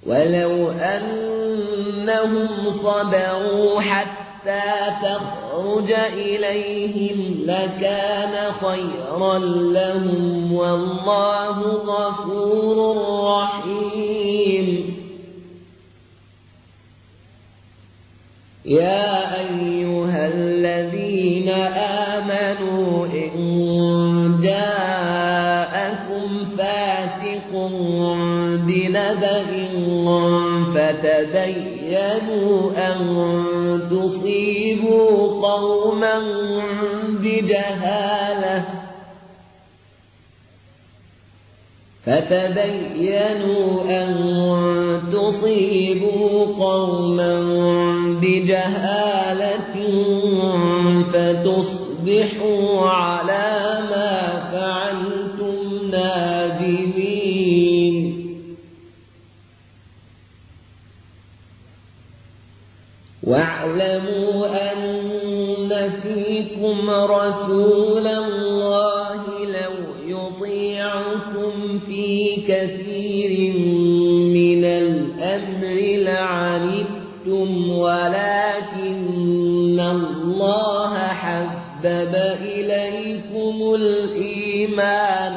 ولو أنهم صبروا حتى تخرج إليهم لكان خيرا لهم والله غفور رحيم. يا أيها الذين آمنوا إن جاءكم فاسق بنبأ فتبينوا أن تصيبوا قوما بجهالة فتصبحوا على ما فعلتم نادمين. واعلموا أن فيكم رسول الله لو يطيعكم في كثير من الأمر لعنتم ولكن الله حبب إليكم الإيمان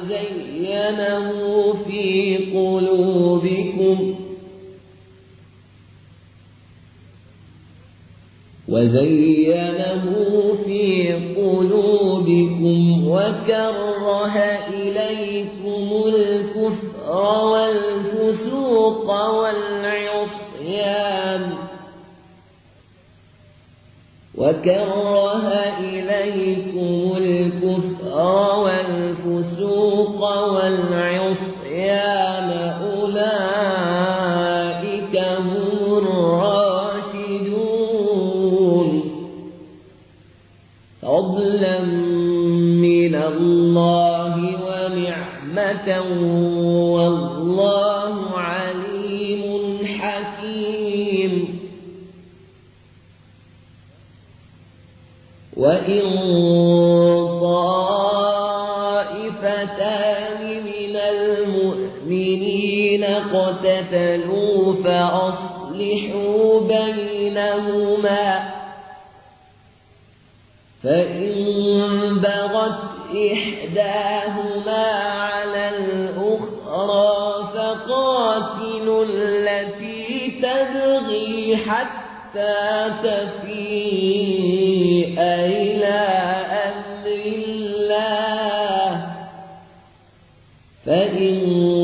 وزينه في قلوبكم وكره إليكم الكفر والفسوق والعصيان أولئك هم الراشدون فضلا من الله ونعمة والله عليم حكيم. وإن طائفتان من المؤمنين اقتتلوا فأصلحوا بينهما فإن بغت إحداهما على الأخرى فقاتلوا التي تبغي حتى تفيء إلى أمر الله فإن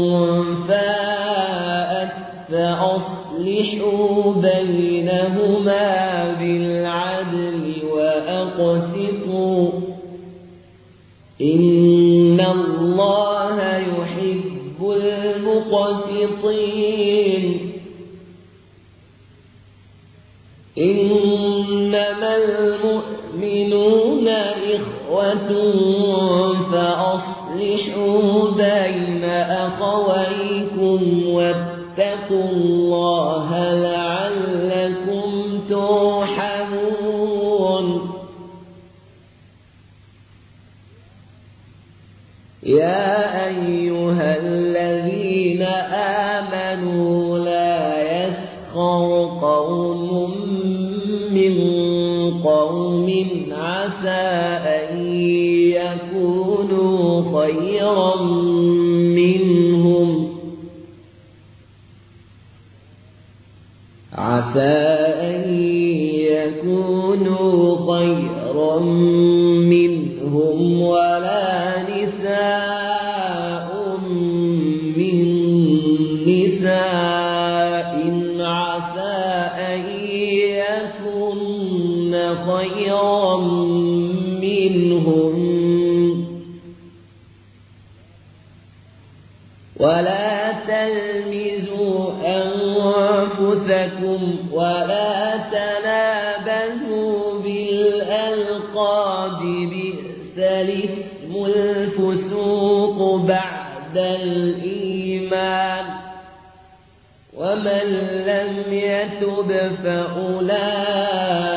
فاءت فأصلحوا بينهما بالعدل وأقسطوا إن الله يحب المقسطين. إنما المؤمنون إخوة فأصلحوا بين أخويكم واتقوا الله لعلكم ترحمون. يا أيها الذين آمنوا لا يسخر قوم من قوم عسى أن يكونوا خيرا منهم ولا نساء من نساء عسى أن يكن خيرا منهم ولا تلمزوا أنفسكم ولا تنابزوا بالألقاب بئس الاسم الفسوق بعد الإيمان ومن لم يتب فأولئك